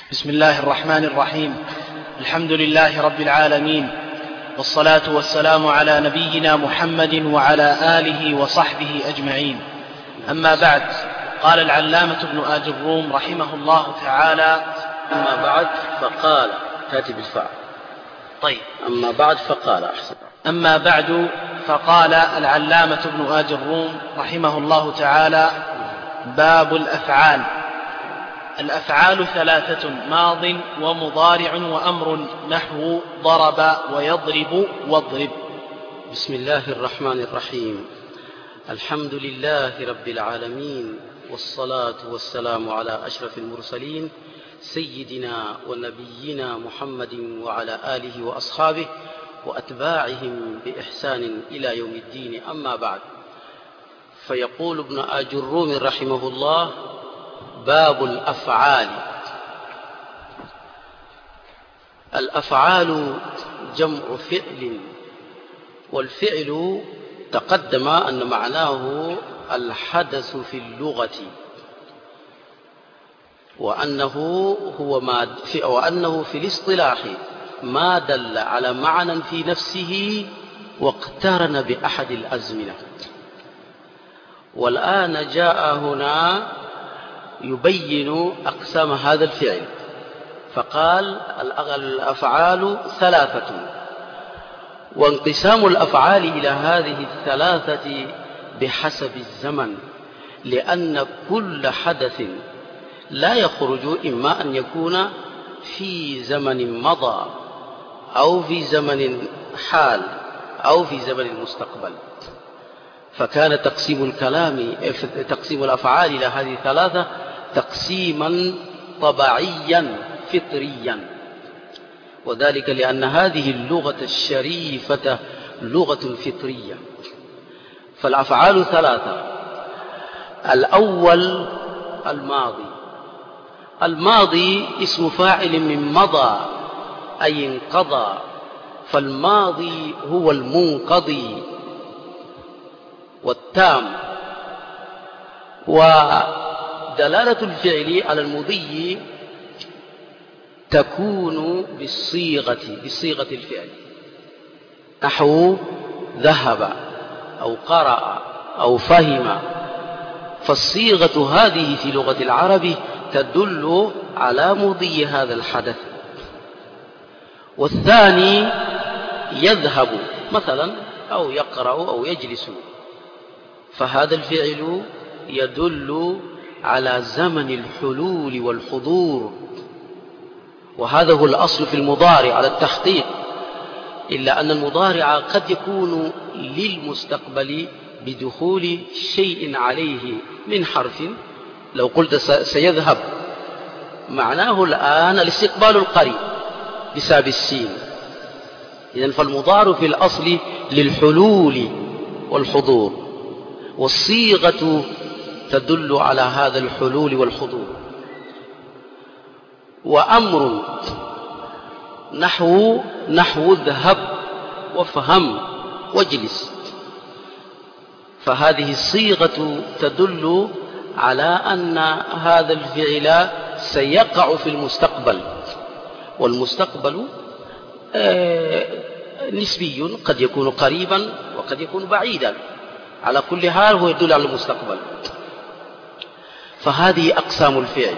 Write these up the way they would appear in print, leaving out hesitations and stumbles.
بسم الله الرحمن الرحيم. الحمد لله رب العالمين، والصلاة والسلام على نبينا محمد وعلى آله وصحبه أجمعين. أما بعد، قال العلامة ابن آج الروم رحمه الله تعالى: أما بعد فقال، تأتي بالفعل. طيب، أما بعد فقال أحسن. أما بعد فقال العلامة ابن آج الروم رحمه الله تعالى: باب الأفعال. الأفعال ثلاثة: ماض ومضارع وأمر، نحو ضرب ويضرب واضرب. بسم الله الرحمن الرحيم. الحمد لله رب العالمين، والصلاة والسلام على أشرف المرسلين سيدنا ونبينا محمد وعلى آله وأصحابه وأتباعهم بإحسان إلى يوم الدين. أما بعد، فيقول ابن آج الروم رحمه الله: باب الأفعال. الأفعال جمع فعل، والفعل تقدم أن معناه الحدث في اللغة، وأنه في الاصطلاح ما دل على معنى في نفسه واقترن بأحد الأزمنة. والآن جاء هنا يبين أقسام هذا الفعل، فقال: الأفعال ثلاثة، وانقسام الأفعال إلى هذه الثلاثة بحسب الزمن، لأن كل حدث لا يخرج إما أن يكون في زمن مضى أو في زمن حال أو في زمن مستقبل. فكان تقسيم الأفعال إلى هذه الثلاثة تقسيما طبيعيا فطريا، وذلك لأن هذه اللغة الشريفة لغة فطرية. فالأفعال ثلاثة: الأول الماضي اسم فاعل من مضى أي انقضى، فالماضي هو المنقضي والتام. ودلالة الفعل على المضي تكون بصيغة الفعل، نحو ذهب أو قرأ أو فهم. فالصيغة هذه في لغة العرب تدل على مضي هذا الحدث. والثاني يذهب مثلا أو يقرأ أو يجلس، فهذا الفعل يدل على زمن الحلول والحضور، وهذا هو الأصل في المضارع على التحقيق، إلا أن المضارع قد يكون للمستقبل بدخول شيء عليه من حرف. لو قلت سيذهب، معناه الآن الاستقبال القريب بسبب السين. إذن فالمضارع في الأصل للحلول والحضور، والصيغة تدل على هذا الحلول والحضور. وأمر نحو اذهب وافهم واجلس، فهذه الصيغة تدل على أن هذا الفعل سيقع في المستقبل، والمستقبل نسبي، قد يكون قريبا وقد يكون بعيدا، على كل حال هو يدل على المستقبل. فهذه أقسام الفعل.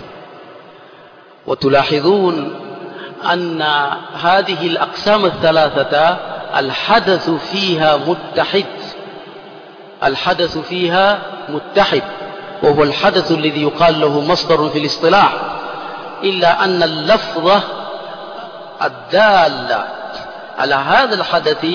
وتلاحظون أن هذه الأقسام الثلاثة الحدث فيها متحد، وهو الحدث الذي يقال له مصدر في الاصطلاح، إلا أن اللفظة الدالة على هذا الحدث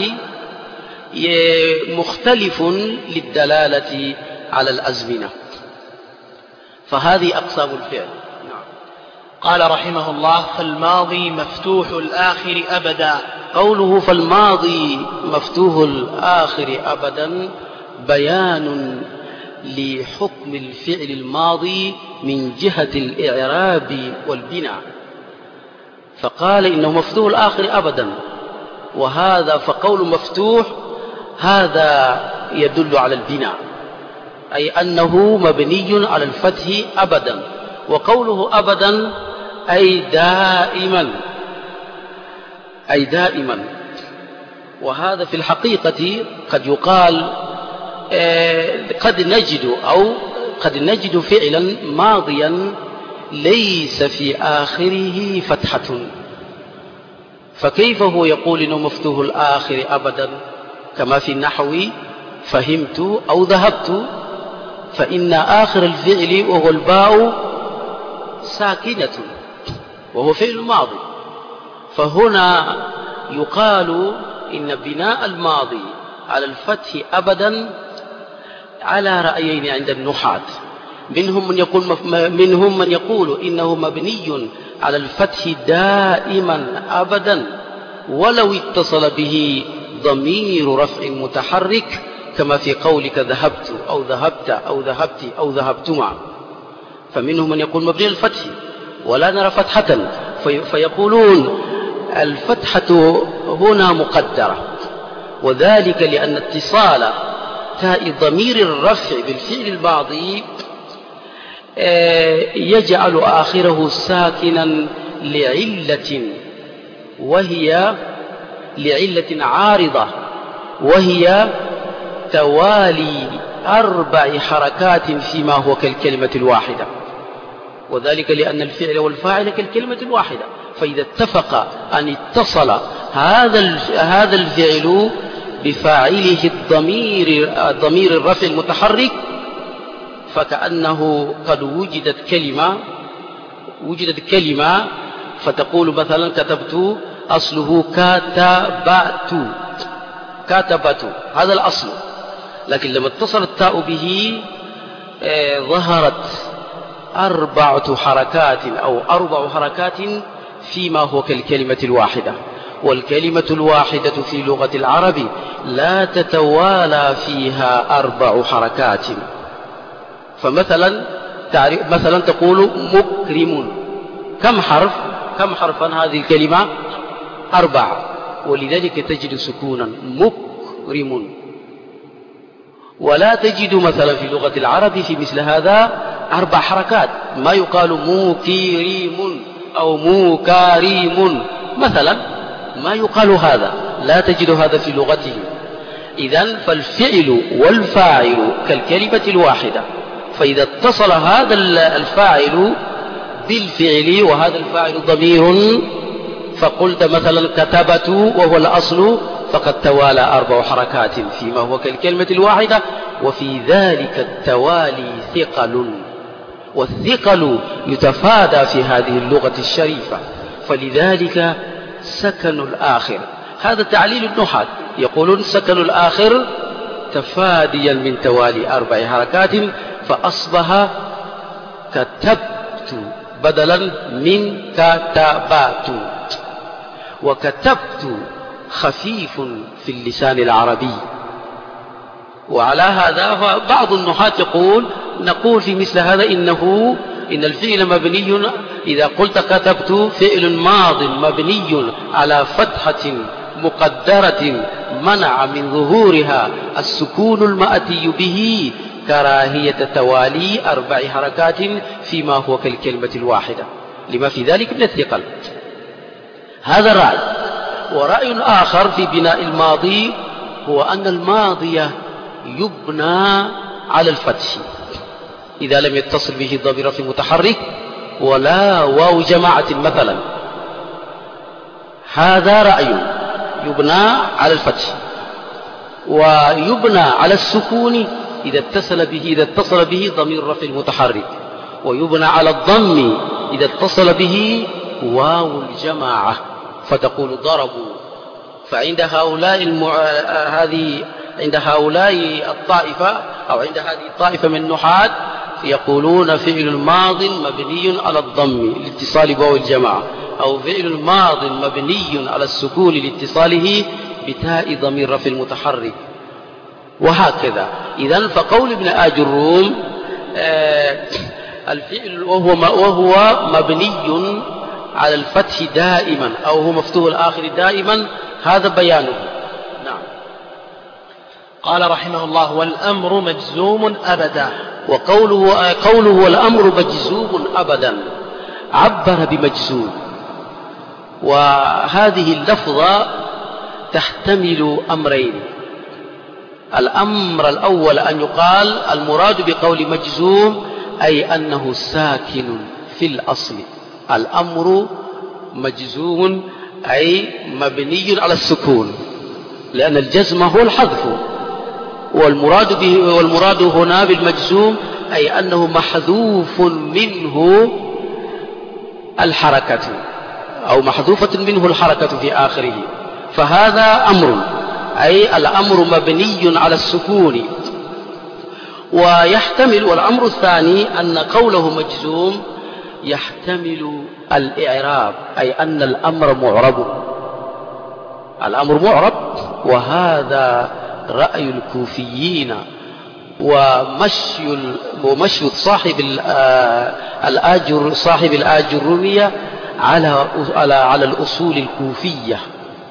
مختلف للدلالة على الأزمنة. فهذه أقسام الفعل. قال رحمه الله: فالماضي مفتوح الآخر أبدا. قوله فالماضي مفتوح الآخر أبدا بيان لحكم الفعل الماضي من جهة الإعراب والبناء، فقال إنه مفتوح الآخر أبدا، وهذا فقول مفتوح هذا يدل على البناء، أي أنه مبني على الفتح أبدا. وقوله أبدا أي دائما، أي دائما. وهذا في الحقيقة قد يقال قد نجد فعلا ماضيا ليس في آخره فتحة، فكيف هو يقول إنه مفتوح الآخر أبدا؟ كما في النحو فهمت أو ذهبت، فإن آخر الفعل وهو الباء ساكنة وهو فعل ماضي. فهنا يقال إن بناء الماضي على الفتح أبدا على رأيين عند النحاة. منهم من يقول إنه مبني على الفتح دائما أبدا ولو اتصل به ضمير رفع متحرك، كما في قولك ذهبت أو ذهبت أو ذهبت أو ذهبتما. فمنهم من يقول مبني على الفتح ولا نرى فتحة، فيقولون الفتحة هنا مقدرة، وذلك لأن اتصال تاء ضمير الرفع بالفعل الماضي يجعل آخره ساكنا لعلة، وهي لعلة عارضة، وهي توالي 4 حركات فيما هو كالكلمة الواحدة، وذلك لأن الفعل والفاعل كالكلمة الواحدة. فإذا اتفق أن اتصل هذا الفعل بفاعله ضمير الرفع المتحرك، فكأنه قد وجدت كلمة فتقول مثلا كتبت، أصله كاتبت، هذا الأصل. لكن لما اتصل التاء به ظهرت 4 حركات أو 4 حركات فيما هو كالكلمة الواحدة. والكلمة الواحدة في لغة العرب لا تتوالى فيها 4 حركات. فمثلا تقول مكرم، كم حرفا هذه الكلمة؟ 4، ولذلك تجد سكونا مكرم. ولا تجد مثلا في لغة العرب في مثل هذا 4 حركات، ما يقال موكريم أو موكاريم مثلا، ما يقال هذا، لا تجد هذا في لغته. إذن فالفعل والفاعل كالكلمة الواحدة، فإذا اتصل هذا الفاعل بالفعل وهذا الفاعل ضمير، فقلت مثلا كتبت وهو الأصل، فقد توالى 4 حركات فيما هو كالكلمة الواحدة، وفي ذلك التوالي ثقل، والثقل يتفادى في هذه اللغة الشريفة، فلذلك سكن الآخر. هذا تعليل النحاة، يقولون سكن الآخر تفاديا من توالي 4 حركات، فأصبح كتبت بدلا من كتبت. وكتبت خفيف في اللسان العربي، وعلى هذا بعض النحاة نقول في مثل هذا إن الفعل مبني، إذا قلت كتبت فعل ماض مبني على فتحة مقدرة منع من ظهورها السكون المأتي به كراهية توالي 4 حركات فيما هو كالكلمة الواحدة، لما في ذلك من الثقل. هذا رأي. ورأي آخر في بناء الماضي هو أن الماضي يبنى على الفتح إذا لم يتصل به ضمير في متحرك ولا واو جماعة مثلا. هذا رأي يبنى على الفتح، ويبنى على السكون إذا اتصل به ضمير رفع المتحرك، ويبنى على الضم إذا اتصل به واو الجماعة، فتقول ضربوا. فعند عند هؤلاء الطائفة أو عند هذه الطائفة من النحاة يقولون فعل ماض مبني على الضم لاتصال بواو الجماعة، أو فعل ماض مبني على السكون لاتصاله بتاء ضمير رفع المتحرك، وهكذا. إذن فقول ابن آج الروم الفعل وهو مبني على الفتح دائما أو هو مفتوح الآخر دائما، هذا بيانه. نعم. قال رحمه الله: والأمر مجزوم أبدا. وقوله والأمر مجزوم أبدا، عبر بمجزوم. وهذه اللفظة تحتمل أمرين. الأمر الأول أن يقال المراد بقول مجزوم أي أنه ساكن في الأصل. الأمر مجزوم أي مبني على السكون، لأن الجزم هو الحذف، والمراد هنا بالمجزوم أي أنه محذوف منه الحركة، أو محذوفة منه الحركة في آخره، فهذا أمر، أي الأمر مبني على السكون. ويحتمل، والأمر الثاني أن قوله مجزوم يحتمل الإعراب، أي أن الأمر معرب، الأمر معرب. وهذا رأي الكوفيين ومشي صاحب الآجرمية على الأصول الكوفية.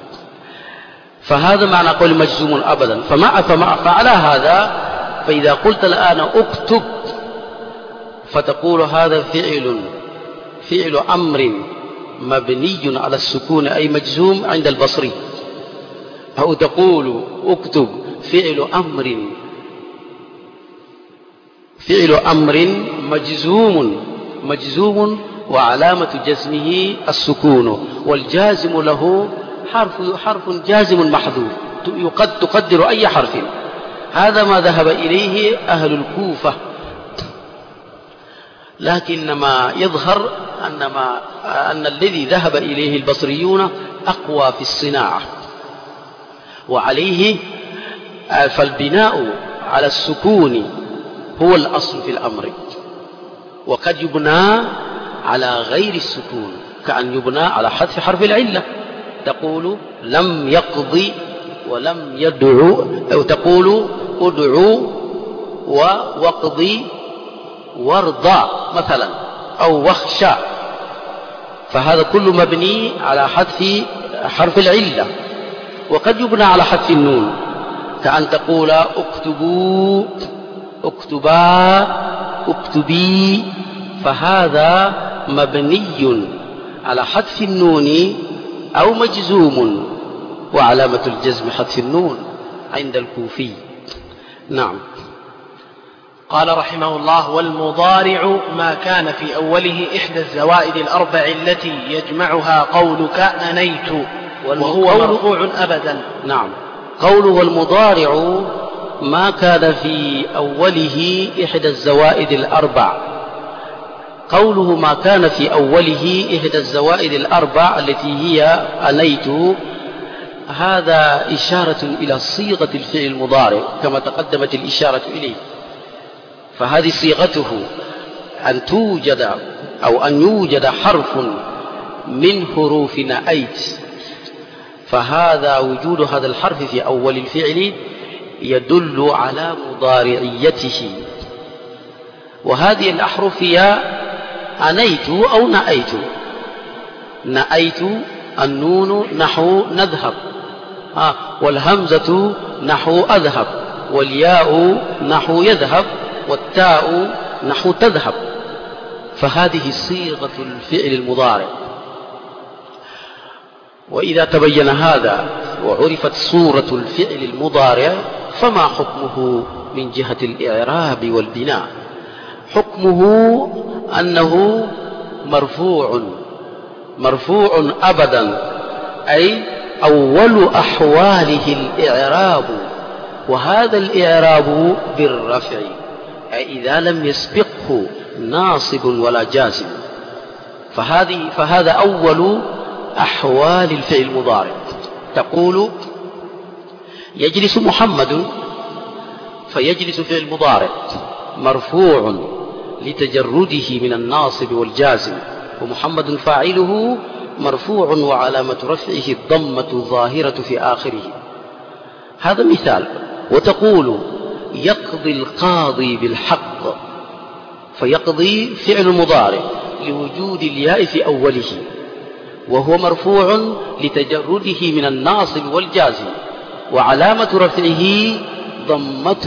فهذا معنى قول مجزوم أبدا. فعلى هذا فإذا قلت الآن اكتب، فتقول هذا فعل أمر مبني على السكون أي مجزوم عند البصري، أو تقول اكتب فعل أمر مجزوم وعلامة جزمه السكون، والجازم له حرف جازم محذوف، تقدر أي حرف. هذا ما ذهب إليه أهل الكوفة، لكن ما يظهر أن الذي ذهب إليه البصريون أقوى في الصناعة، وعليه فالبناء على السكون هو الأصل في الأمر، وقد يبنى على غير السكون، كأن يبنى على حذف حرف العلة، تقول لم يقضي ولم يدعو، أو تقول ادعو واقضي وارضى مثلا، أو واخشى، فهذا كله مبني على حذف حرف العلة. وقد يبنى على حذف النون، كأن تقول اكتبوا، اكتبا، اكتبي، فهذا مبني على حذف النون أو مجزوم، وعلامة الجزم حذف النون عند الكوفي. نعم. قال رحمه الله: والمضارع ما كان في أوله إحدى الزوائد الأربع التي يجمعها قولك أنيت، وهو مرفوع أبدا. نعم. قوله والمضارع ما كان في أوله إحدى الزوائد الأربع، قوله ما كان في أوله إحدى الزوائد الأربع التي هي أنيت، هذا إشارة إلى صيغة الفعل المضارع كما تقدمت الإشارة إليه. فهذه صيغته أن توجد أو أن يوجد حرف من حروف نأيت، فهذا وجود هذا الحرف في أول الفعل يدل على مضارعيته. وهذه الأحرف هي أنيت أو نأيت. نأيت النون نحو نذهب، والهمزة نحو أذهب، والياء نحو يذهب، والتاء نحو تذهب، فهذه صيغة الفعل المضارع. وإذا تبين هذا وعرفت صورة الفعل المضارع، فما حكمه من جهة الإعراب والبناء؟ حكمه أنه مرفوع أبدا، أي أول أحواله الإعراب، وهذا الإعراب بالرفع، أي إذا لم يسبقه ناصب ولا جازم، فهذا أول أحوال الفعل المضارع. تقول يجلس محمد، فيجلس فعل مضارع مرفوع لتجرده من الناصب والجازم، ومحمد فاعله مرفوع وعلامة رفعه الضمة الظاهرة في آخره. هذا مثال. وتقول يقضي القاضي بالحق، فيقضي فعل مضارع لوجود الياء في أوله، وهو مرفوع لتجرده من الناصب والجازم، وعلامة رفعه ضمة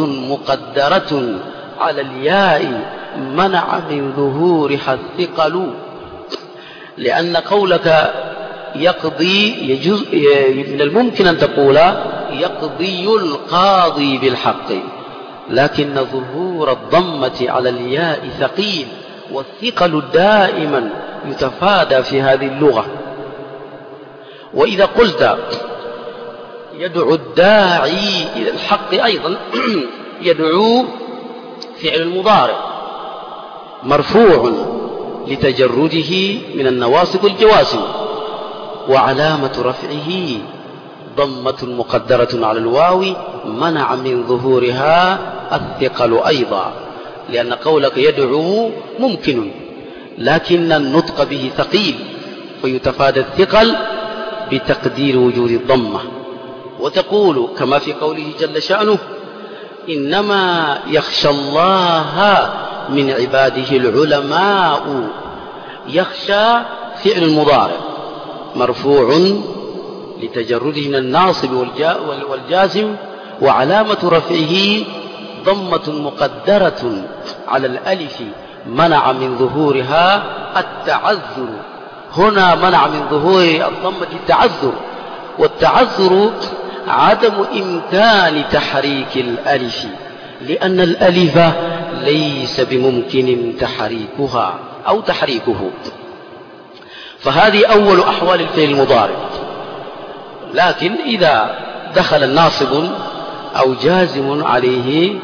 مقدرة على الياء منع من ظهورها الثقل. لأن قولك يقضي يجوز، من الممكن أن تقول يقضي القاضي بالحق، لكن ظهور الضمة على الياء ثقيل، والثقل دائما يتفادى في هذه اللغة. وإذا قلت يدعو الداعي إلى الحق أيضا يدعو فعل المضارع مرفوع لتجرده من النواصب والجوازم، وعلامة رفعه ضمة مقدرة على الواو منع من ظهورها الثقل أيضا، لأن قولك يدعو ممكن لكن النطق به ثقيل، فيتفادى الثقل بتقدير وجود الضمة. وتقول كما في قوله جل شأنه إنما يخشى الله من عباده العلماء. يخشى فعل المضارع مرفوع لتجرده من الناصب والجازم، وعلامة رفعه ضمة مقدرة على الألف منع من ظهورها التعذر. هنا منع من ظهور الضمة التعذر، والتعذر عدم إمكان تحريك الألف، لأن الألف ليس بممكن تحريكها أو تحريكه. فهذه أول أحوال الفعل المضارع. لكن إذا دخل الناصب أو جازم عليه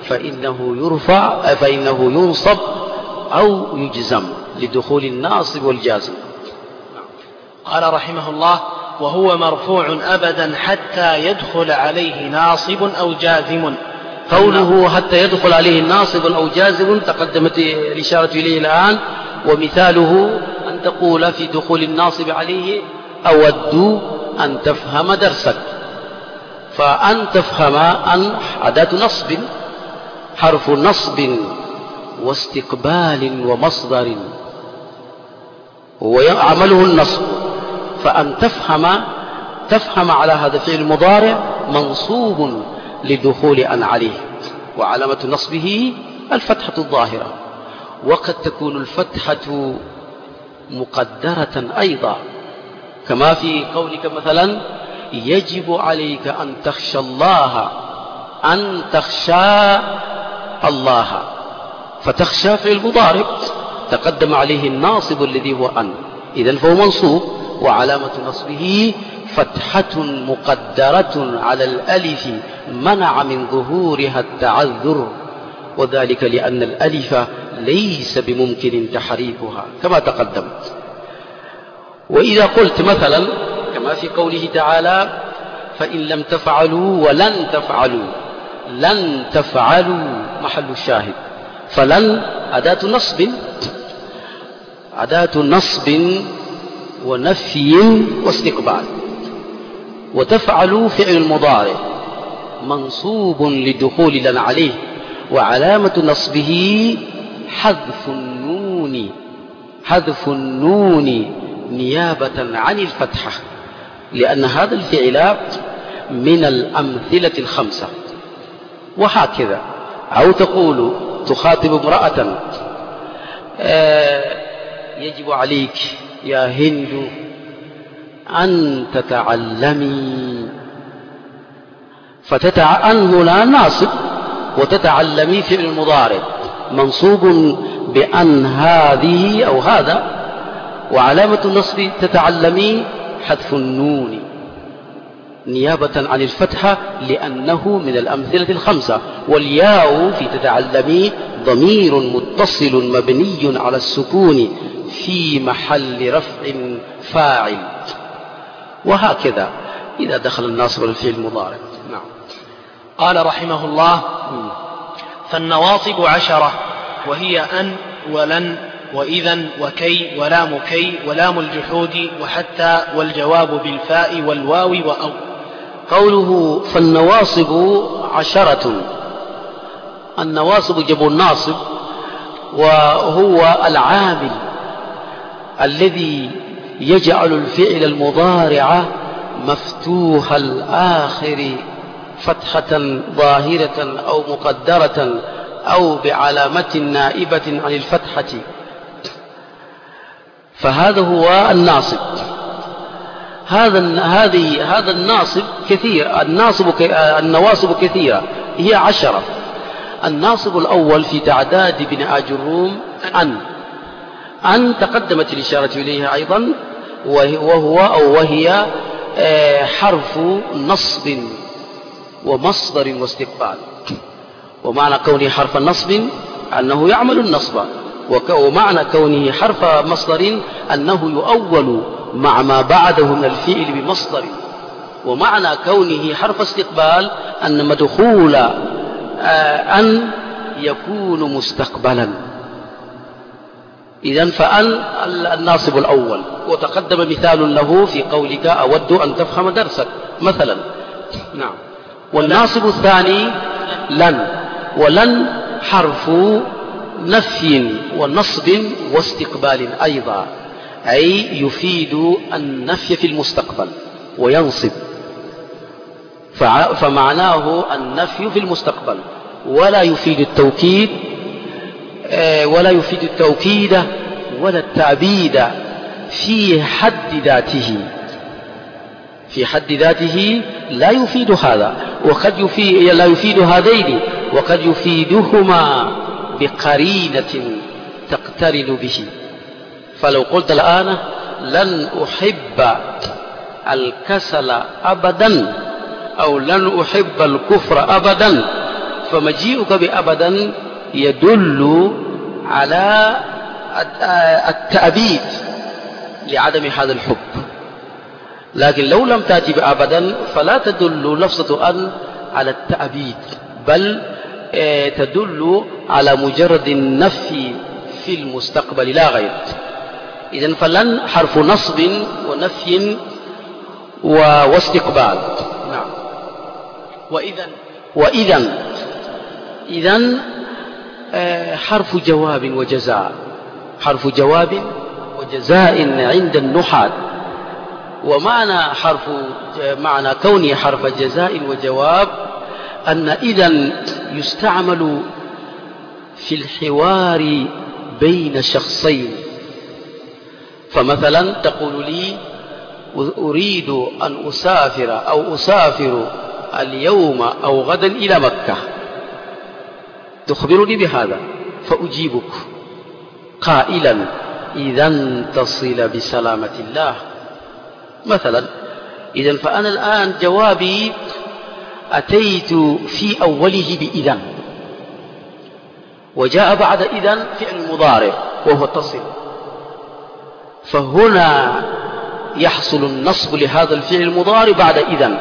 فإنه ينصب أو يجزم لدخول الناصب والجازم. قال رحمه الله وهو مرفوع أبدا حتى يدخل عليه ناصب أو جازم. قوله حتى يدخل عليه ناصب أو جازم تقدمت الإشارة إليه الآن، ومثاله أن تقول في دخول الناصب عليه أود أن تفهم درسك، فأن تفهم أن أداة نصب حرف نصب واستقبال ومصدر ويعمله النصب، فأن تفهم على هذا الفعل المضارع منصوب لدخول أن عليه، وعلامة نصبه الفتحة الظاهرة، وقد تكون الفتحة مقدرة أيضا، كما في قولك مثلا يجب عليك أن تخشى الله، أن تخشى الله، فتخشى في المضارع تقدم عليه الناصب الذي هو أن، إذن فهو منصوب، وعلامة نصبه فتحة مقدرة على الألف منع من ظهورها التعذر، وذلك لأن الألف ليس بممكن تحريكها كما تقدم. وإذا قلت مثلا كما في قوله تعالى فإن لم تفعلوا ولن تفعلوا، لن تفعلوا محل الشاهد، فلن أداة نصب ونفي واستقبال، وتفعلوا فعل المضارع منصوب لدخول لن عليه، وعلامة نصبه حذف النون نيابة عن الفتحة، لأن هذا الفعل من الأمثلة الخمسة. وهكذا أو تقول تخاطب امرأة يجب عليك يا هند أن تتعلمي، أن هنا ناصب، وتتعلمي فعل المضارع منصوب بأن هذه أو هذا، وعلامة النصب تتعلمي حذف النون نيابة عن الفتحة لأنه من الأمثلة الخمسة. والياء في تتعلمي ضمير متصل مبني على السكون في محل رفع فاعل. وهكذا إذا دخل الناصب الفعل المضارع. نعم. قال رحمه الله فالنواصب 10، وهي أن ولن وإذا وكي ولام كي ولام الجحود وحتى والجواب بالفاء والواو وأو. قوله فالنواصب 10، النواصب جمع الناصب، وهو العامل الذي يجعل الفعل المضارع مفتوح الآخر فتحة ظاهرة أو مقدرة أو بعلامة نائبة عن الفتحة. فهذا هو الناصب. هذا الناصب كثير. النواصب كثيرة، هي 10. الناصب الأول في تعداد ابن آجروم أن تقدمت الإشارة إليها أيضا، وهي حرف نصب ومصدر واستقبال. ومعنى كونه حرف نصب أنه يعمل النصب، ومعنى كونه حرف مصدر أنه يؤول مع ما بعده من الفعل بمصدر. ومعنى كونه حرف استقبال أن مدخول أن يكون مستقبلا. إذن فأن الناصب الأول، وتقدم مثال له في قولك أود أن تفهم درسك مثلا. نعم. والناصب الثاني لن، ولن حرف نفي ونصب واستقبال أيضا، أي يفيد النفي في المستقبل وينصب، فمعناه النفي في المستقبل، ولا يفيد التوكيد ولا التعبيد في حد ذاته لا يفيد هذا، لا يفيد هذين، وقد يفيدهما بقرينة تقترن به. فلو قلت الآن لن أحب الكسل أبدا أو لن أحب الكفر أبدا، فمجيئك بأبدا يدل على التأبيد لعدم هذا الحب. لكن لو لم تأتي بأبدا فلا تدل لفظة أن على التأبيد، بل تدل على مجرد النفي في المستقبل لا غير. إذن فلن حرف نصب ونفي واستقبال. نعم. إذن حرف جواب وجزاء، حرف جواب وجزاء عند النحاة. معنى كونه حرف جزاء وجواب أن إذن يستعمل في الحوار بين شخصين. فمثلا تقول لي أريد أن أسافر اليوم أو غدا إلى مكة، تخبرني بهذا، فأجيبك قائلا إذا تصل بسلامة الله مثلا. إذن فأنا الآن جوابي أتيت في أوله بإذن، وجاء بعد إذن فعل مضارع وهو تصل، فهنا يحصل النصب لهذا الفعل المضارع بعد إذن.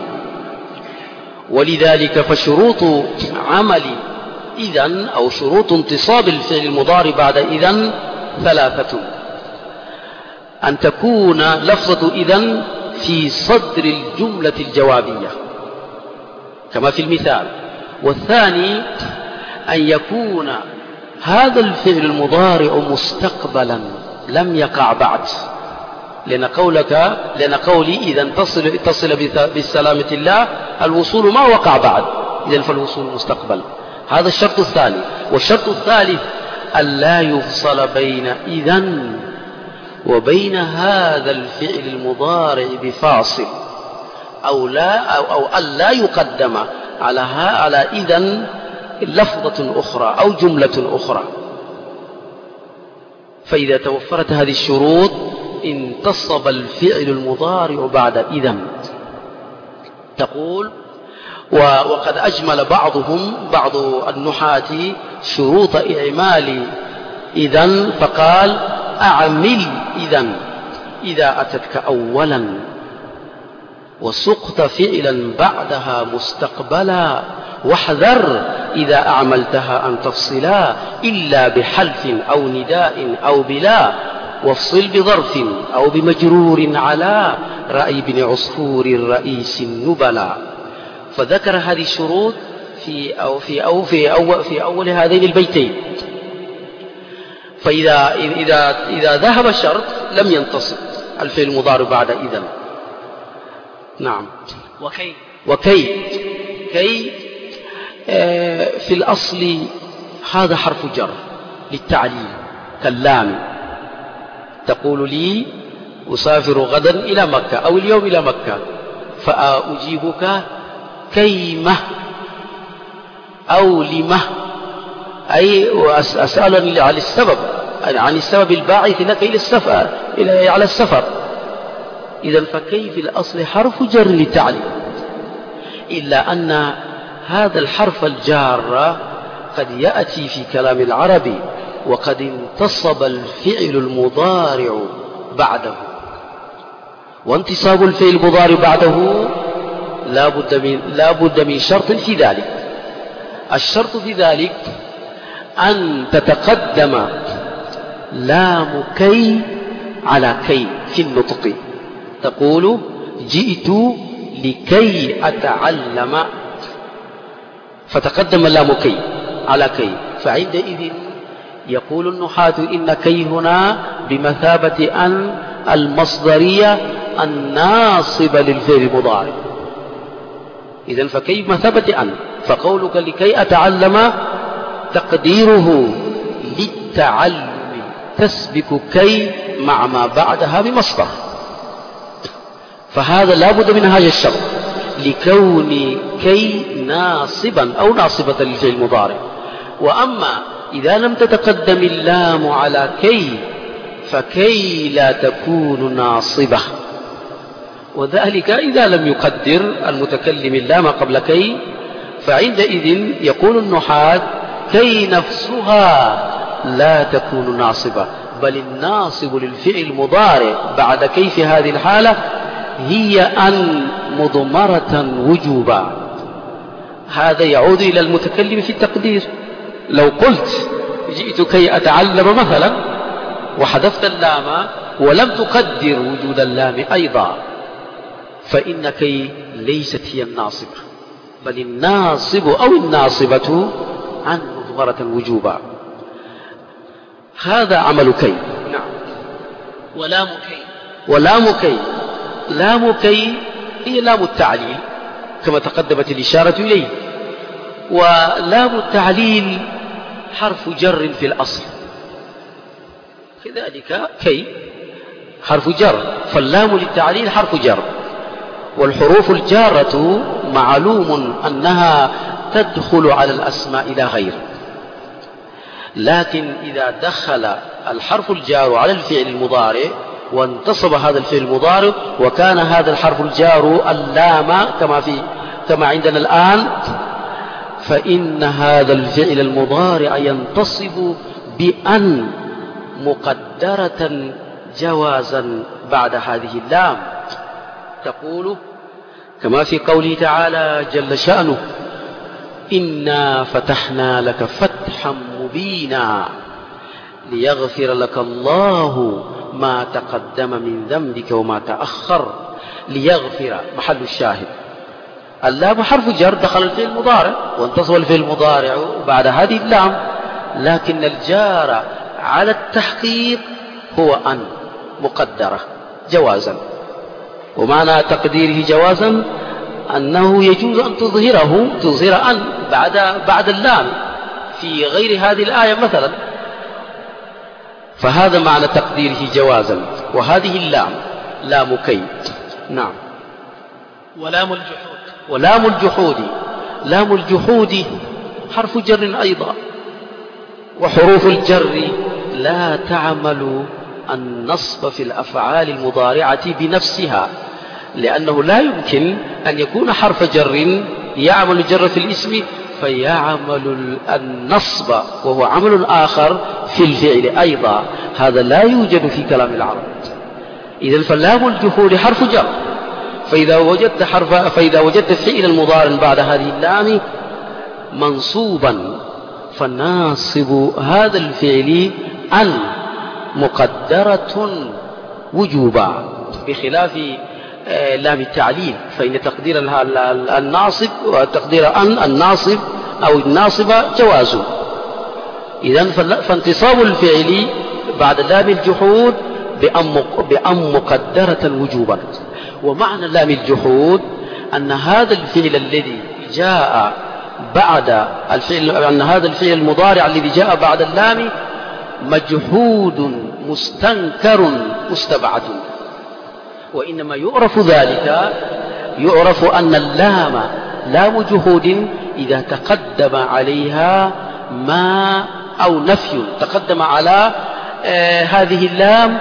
ولذلك فشروط عمل إذن أو شروط انتصاب الفعل المضارع بعد إذن 3: أن تكون لفظة إذن في صدر الجملة الجوابية كما في المثال. والثاني أن يكون هذا الفعل المضارع مستقبلا لم يقع بعد، لأن قولي إذا اتصل بالسلامة الله الوصول ما وقع بعد، إذن فالوصول مستقبل. هذا الشرط الثاني. والشرط الثالث أن لا يفصل بين إذن وبين هذا الفعل المضارع بفاصل، أو أن لا يقدم على إذن لفظة أخرى أو جملة أخرى. فإذا توفرت هذه الشروط انتصب الفعل المضارع بعد إذن. تقول وقد أجمل بعض النحاة شروط إعمال إذن، فقال أعمل إذن إذا أتتك أولا، وسقط فعلا بعدها مستقبلا، واحذر إذا أعملتها أن تفصلا إلا بحلف أو نداء أو بلا، وافصل بظرف أو بمجرور على رأي بن عصفور رئيس النبلا. فذكر هذه الشروط في أول هذين البيتين. فإذا ذهب الشرط لم ينتصب الفعل المضارع بعد إذن. نعم. كي في الأصل هذا حرف جر للتعليل كاللام، تقول لي أسافر غدا إلى مكة أو اليوم إلى مكة، فأجيبك كيمة أو لمة، أي أسألني عن السبب، عن السبب الباعث لك إلى السفر، على السفر. إذن فكي في الأصل حرف جر للتعليل، إلا أن هذا الحرف الجار قد يأتي في كلام العربي وقد انتصب الفعل المضارع بعده، وانتصاب الفعل المضارع بعده لا بد من شرط في ذلك. الشرط في ذلك أن تتقدم لام كي على كي في النطق، تقول جئت لكي أتعلم، فتقدم لام كي على كي، فعندئذ يقول النحاة إن كي هنا بمثابة أن المصدرية الناصبة للفعل المضارع. إذن فكي بمثابة أن، فقولك لكي أتعلم تقديره للتعلم تسبك كي مع ما بعدها بمصدر، فهذا لا بد من هذا الشرط لكون كي ناصبا أو ناصبة للفعل المضارع. وأما إذا لم تتقدم اللام على كي فكي لا تكون ناصبة، وذلك إذا لم يقدر المتكلم اللام قبل كي، فعندئذ يقول النحاة كي نفسها لا تكون ناصبة، بل الناصب للفعل المضارع بعد كي في هذه الحالة هي أن مضمرة وجوبا. هذا يعود إلى المتكلم في التقدير. لو قلت جئت كي أتعلم مثلا وحذفت اللام ولم تقدر وجود اللام أيضا، فإن كي ليست هي الناصبة، بل الناصب أو الناصبة عن مضمرة وجوبا. هذا عمل كي. نعم. ولام كي، ولام كي، لام كي هي لام التعليل كما تقدمت الإشارة إليه، ولام التعليل حرف جر في الأصل، كذلك كي حرف جر، فاللام للتعليل حرف جر. والحروف الجارة معلوم أنها تدخل على الأسماء لا غير، لكن إذا دخل الحرف الجار على الفعل المضارع وانتصب هذا الفعل المضارع وكان هذا الحرف الجار اللام كما عندنا الآن، فإن هذا الفعل المضارع ينتصب بأن مقدرة جوازا بعد هذه اللام، تقول كما في قوله تعالى جل شأنه إنا فتحنا لك فتحا مبينا ليغفر لك الله ما تقدم من ذنبك وما تأخر. ليغفر محل الشاهد، اللام حرف جر دخل الفعل المضارع وانتصب الفعل المضارع بعد هذه اللام، لكن الجار على التحقيق هو أن مقدرة جوازا، ومعنى تقديره جوازا أنه يجوز أن تظهر أن بعد اللام في غير هذه الآية مثلا، فهذا معنى تقديره جوازا. وهذه اللام لام كي. نعم. ولام الجحود، ولام الجحود، لام الجحود حرف جر أيضا، وحروف الجر لا تعمل النصب في الأفعال المضارعة بنفسها، لأنه لا يمكن أن يكون حرف جر يعمل الجر في الاسم فيعمل النصب وهو عمل آخر في الفعل أيضا، هذا لا يوجد في كلام العرب. إذن فلام الجحود حرف جر، فإذا وجدت فعل المضارع بعد هذه اللام منصوبا فناصب هذا الفعل أن مقدرة وجوبا، بخلاف لام التعليل فإن تقدير الناصب وتقدير أن الناصب أو الناصبة جواز. إذن فانتصاب الفعل بعد لام الجحود بأن مقدرة وجوبا. ومعنى لام الجحود أن هذا الفعل الذي جاء بعد الفعل، أن هذا الفعل المضارع الذي جاء بعد اللام مجحود مستنكر مستبعد. وإنما يعرف ذلك، يعرف أن اللام لام جحود إذا تقدم عليها ما أو نفي، تقدم على هذه اللام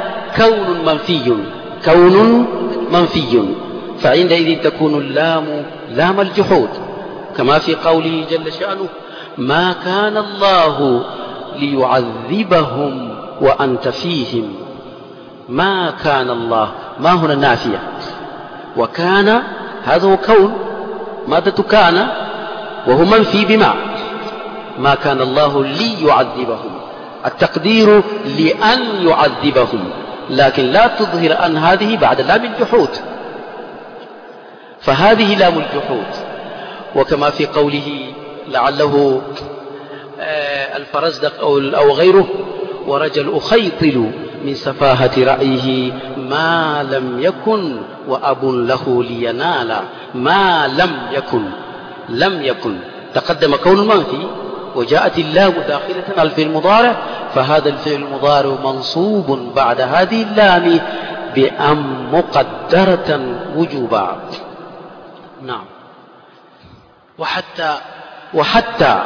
كون منفي، فعندئذ تكون اللام لام الجحود، كما في قوله جل شأنه: ما كان الله ليعذبهم وأنت فيهم. ما كان الله، ما هنا نافية، وكان هذا هو كون، مادة كان وهو منفي بما، ما كان الله ليعذبهم، التقدير لأن يعذبهم، لكن لا تظهر أن هذه بعد لام الجحود، فهذه لام الجحود. وكما في قوله لعله الفرزدق أو غيره: ورجل أخيطل من سفاهة رأيه ما لم يكن وأب له لينال. ما لم يكن تقدم كون منفي، وجاءت اللام داخلة على الفعل المضارع، فهذا الفعل المضارع منصوب بعد هذه اللام بأن مقدرة وجوبا. نعم. وحتى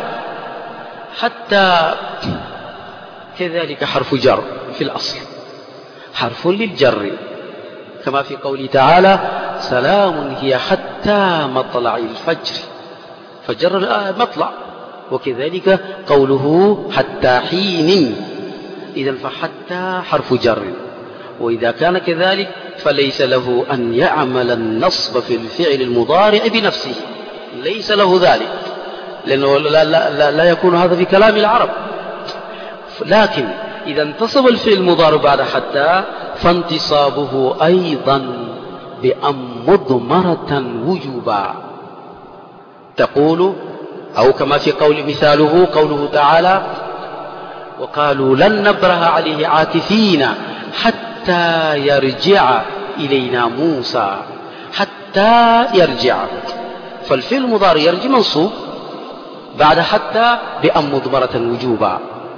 كذلك حرف جر في الأصل، حرف للجر، كما في قوله تعالى: سلام هي حتى مطلع الفجر، فجر مطلع. وكذلك قوله حتى حين، إذن فحتى حرف جر، وإذا كان كذلك فليس له أن يعمل النصب في الفعل المضارع بنفسه، ليس له ذلك، لأنه لا يكون هذا في كلام العرب. لكن إذا انتصب الفعل المضارع بعد حتى فانتصابه أيضا بأن مضمرة وجوبا، تقول أو كما في مثاله قوله تعالى: وقالوا لن نبرح عليه عاكفين حتى يرجع إلينا موسى. حتى يرجع، فالفعل المضارع يرجع منصوب بعد حتى بأن مضمرة وجوبا.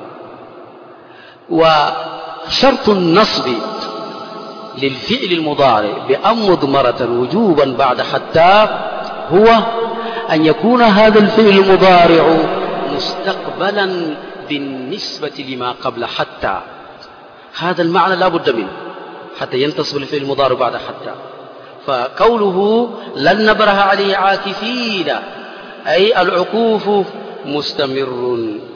وشرط النصب للفعل المضارع بأن مضمرة وجوبا بعد حتى هو أن يكون هذا الفعل المضارع مستقبلا بالنسبة لما قبل حتى. هذا المعنى لا بد منه حتى ينتصب الفعل المضارع بعد حتى. فقوله لن نبرح عليه عاكفين، أي العكوف مستمر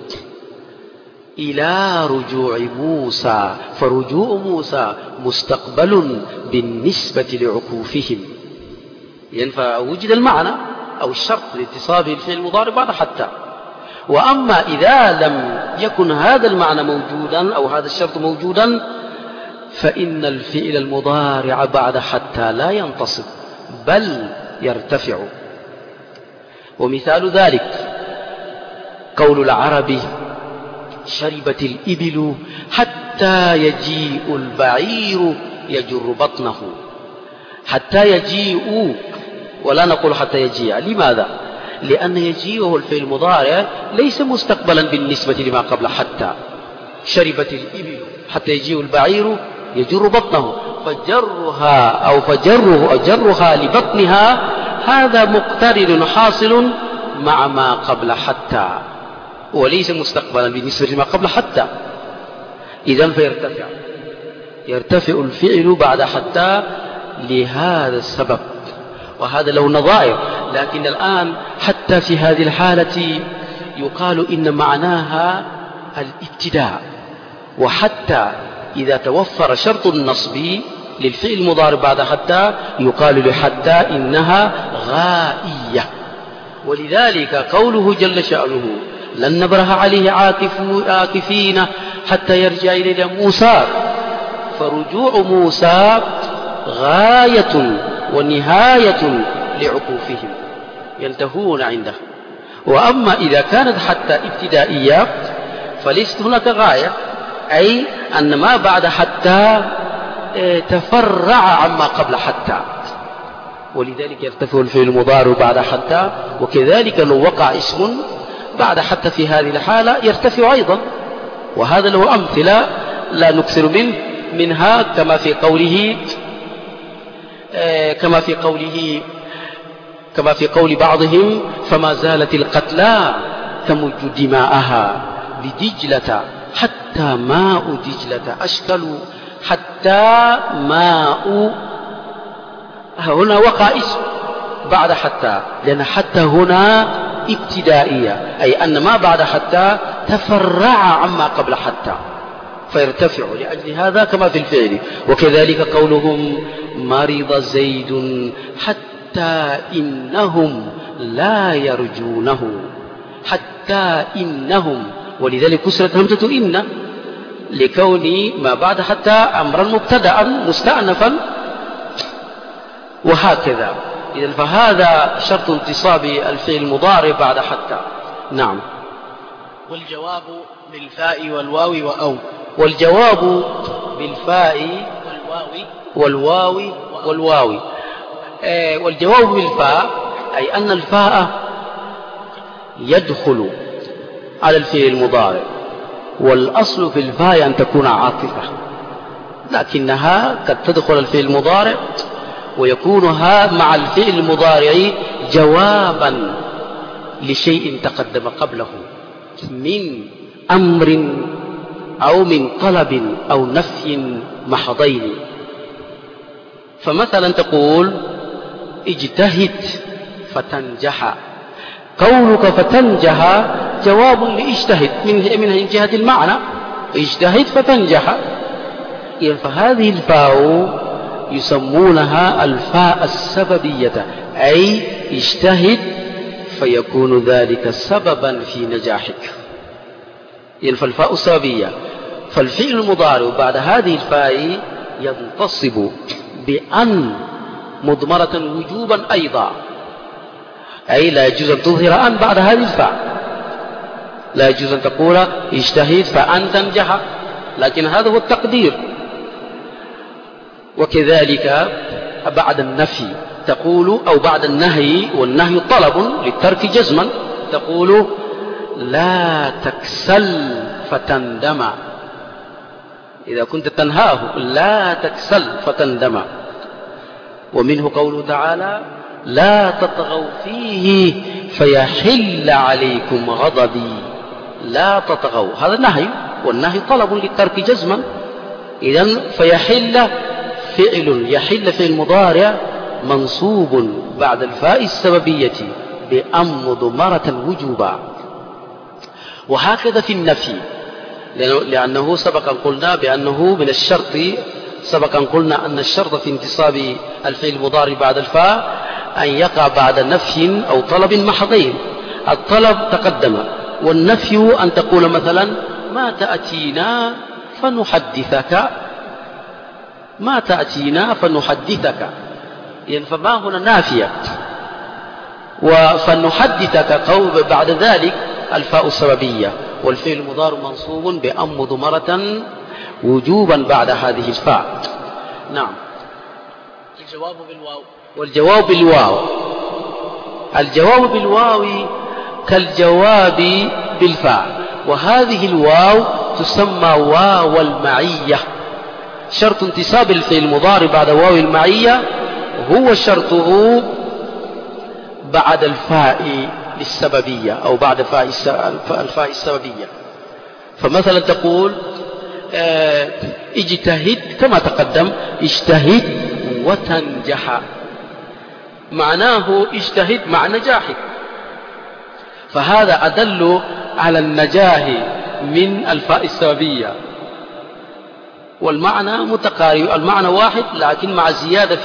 إلى رجوع موسى، فرجوع موسى مستقبل بالنسبة لعكوفهم، يعني فوجد المعنى أو الشرط لاتصابه الفعل المضارع بعد حتى. وأما إذا لم يكن هذا المعنى موجودا أو هذا الشرط موجودا فإن الفعل المضارع بعد حتى لا ينتصب بل يرتفع. ومثال ذلك قول العرب: شربت الإبل حتى يجيء البعير يجر بطنه. حتى يجيء، ولا نقول حتى يجيء. لماذا؟ لأن يجيء هو الفعل المضارع ليس مستقبلا بالنسبة لما قبل حتى. شربت الإبل حتى يجيء البعير يجر بطنه، فجرها أو جرها لبطنها هذا مقترن حاصل مع ما قبل حتى، وليس مستقبلا بالنسبة لما قبل حتى. إذن يرتفع الفعل بعد حتى لهذا السبب، وهذا له نظائر. لكن الآن حتى في هذه الحالة يقال إن معناها الابتداء. وحتى إذا توفر شرط النصب للفعل المضارع بعد حتى يقال لحتى إنها غائية. ولذلك قوله جل شأنه: لن نبرح عليه عاكفين حتى يرجع إلينا موسى، فرجوع موسى غاية ونهاية لعكوفهم، ينتهون عنده. وأما إذا كانت حتى ابتدائية فليست هناك غاية، أي أن ما بعد حتى تفرع عما قبل حتى، ولذلك يرتفع الفعل المضارع بعد حتى. وكذلك لو وقع اسم بعد حتى في هذه الحالة يرتفع أيضا، وهذا له أمثلة لا نكثر منها كما في قول بعضهم فما زالت القتلى تمج دماءها بدجلة حتى ماء دجلة أشكل حتى ماء. هنا وقع اسم بعد حتى، لأن حتى هنا ابتدائية، أي أن ما بعد حتى تفرع عما قبل حتى فيرتفع لأجل هذا كما في الفعل. وكذلك قولهم مرض زيد حتى إنهم لا يرجونه، حتى إنهم، ولذلك كسرت همزة إن لكون ما بعد حتى أمرا مبتدأ مستأنفا، وهكذا. إذن فهذا شرط انتصاب الفعل المضارع بعد حتى. نعم. والجواب بالفاء والواو وأو. والجواب بالفاء والواو والجواب بالفاء أي أن الفاء يدخل على الفعل المضارع، والأصل في الفاء أن تكون عاطفة، لكنها قد تدخل الفعل المضارع ويكونها مع الفعل المضارع جوابا لشيء تقدم قبله من أمر أو من طلب أو نفي محضين. فمثلا تقول اجتهد فتنجح، قولك فتنجح جواب لاجتهد من جهة المعنى، اجتهد فتنجح. فهذه الفاء يسمونها الفاء السببية، أي اجتهد فيكون ذلك سببا في نجاحك. فالفاء السببية، فالفعل المضارع بعد هذه الفاء ينتصب بأن مضمرة وجوبا أيضا، أي لا يجوز أن تظهر أن بعد هذه الفاء، لا يجوز أن تقول اجتهد فأن تنجح، لكن هذا هو التقدير. وكذلك بعد النفي تقول، أو بعد النهي، والنهي طلب للترك جزما، تقول لا تكسل فتندم. إذا كنت تنهاه لا تكسل فتندم. ومنه قوله تعالى لا تطغوا فيه فيحل عليكم غضبي. لا تطغوا، هذا نهي، والنهي طلب للترك جزما. إذن فيحل فعل، يحل فعل مضارع منصوب بعد الفاء السببية بأن مضمرة وجوبا. وهكذا في النفي، لأنه سبقا قلنا بأنه من الشرط، سبقا قلنا أن الشرط في انتصاب الفعل المضارع بعد الفاء أن يقع بعد نفي أو طلب محضين. الطلب تقدم، والنفي أن تقول مثلا ما تأتينا فنحدثك، ما تأتينا فنحدثك، يعني فما هنا نافية، فنحدثك قول بعد ذلك الفاء السببية، والفعل المضارع منصوب بأن مضمرة وجوبا بعد هذه الفاء. نعم. الجواب بالواو. والجواب بالواو، الجواب بالواو كالجواب بالفاء، وهذه الواو تسمى واو المعية. شرط انتصاب الفعل المضارع بعد واو المعية هو شرطه بعد الفاء للسببية، أو بعد الفاء السببية. فمثلا تقول اجتهد كما تقدم، اجتهد وتنجح، معناه اجتهد مع نجاحك، فهذا أدل على النجاح من الفاء السببية، والمعنى متقارب، المعنى واحد لكن مع زيادة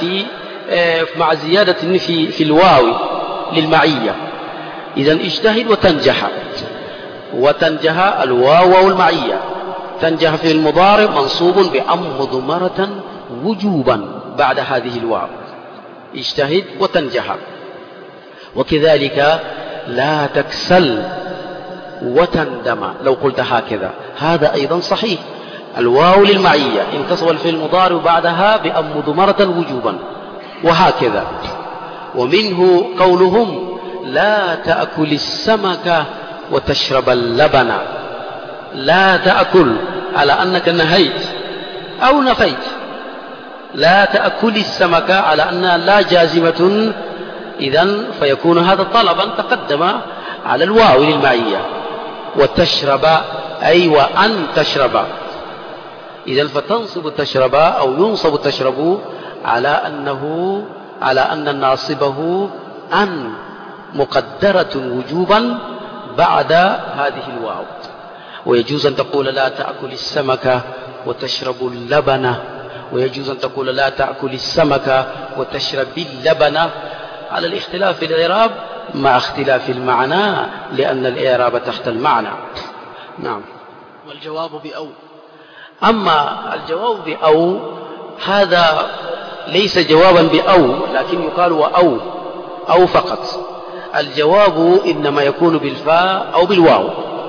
في الواو للمعية. إذن اجتهد وتنجح، وتنجح الواو والمعية، تنجح في المضارع منصوب بأن مضمرة وجوبا بعد هذه الواو، اجتهد وتنجح. وكذلك لا تكسل وتندم، لو قلت هكذا هذا أيضا صحيح، الواو للمعية انتصب الفعل المضارع بعدها بأن مضمرة وجوبا، وهكذا. ومنه قولهم لا تأكل السمك وتشرب اللبن، لا تأكل على أنك نهيت أو نفيت، لا تأكل السمك على أنها لا جازمة، إذن فيكون هذا طلبا تقدم على الواو للمعية. وتشرب أي وأن تشرب، إذن فتنصب تشرب أو ينصب تشرب على أن ناصبه أن مقدرة وجوبا بعد هذه الواو. ويجوز أن تقول لا تأكل السمك وتشرب اللبن، ويجوز أن تقول لا تأكل السمك وتشرب اللبن، على الاختلاف في الإعراب مع اختلاف المعنى، لأن الإعراب تحت المعنى. نعم. والجواب بأو. أما الجواب بأو هذا ليس جوابا بأو، لكن يقال وأو أو فقط. الجواب إنما يكون بالفاء أو بالواو.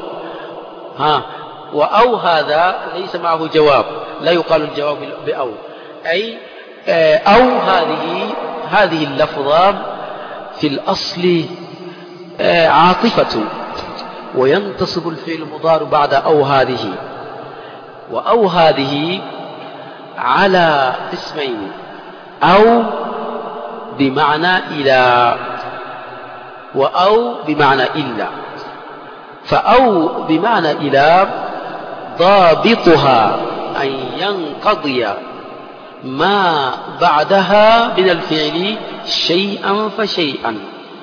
وأو هذا ليس معه جواب، لا يقال الجواب بأو، أي أو هذه اللفظة في الأصل عاطفة، وينتصب الفعل المضارع بعد أو هذه. وأو هذه على قسمين: أو بمعنى إلى، وأو بمعنى إلا. فأو بمعنى إلى ضابطها أن ينقضي ما بعدها من الفعل شيئا فشيئا.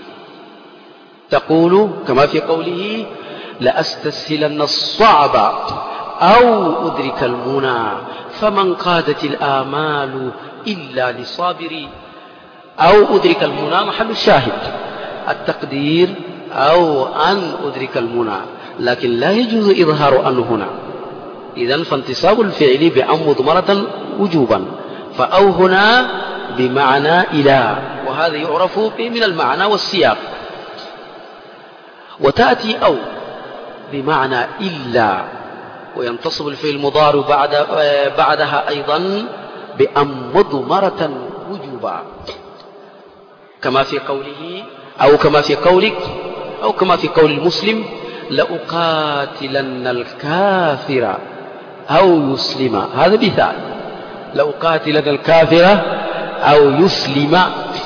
تقول كما في قوله لأستسهلن الصعب أو أدرك المنى فمن قادت الآمال إلا لصابري. أو أدرك المنى محل الشاهد، التقدير أو أن أدرك المنى، لكن لا يجوز إظهار أن هنا. إذن فانتصاب الفعل بأن مضمرة وجوبا، فأو هنا بمعنى إلى، وهذا يعرف من المعنى والسياق. وتأتي أو بمعنى إلا، وينتصب الفعل المضارع بعدها أيضا بأن مضمرة وجوبا، كما في قوله أو كما في قولك أو كما في قول المسلم لأقاتلن الكافر أو يسلم. هذا مثال، لأقاتلن الكافر أو يسلم.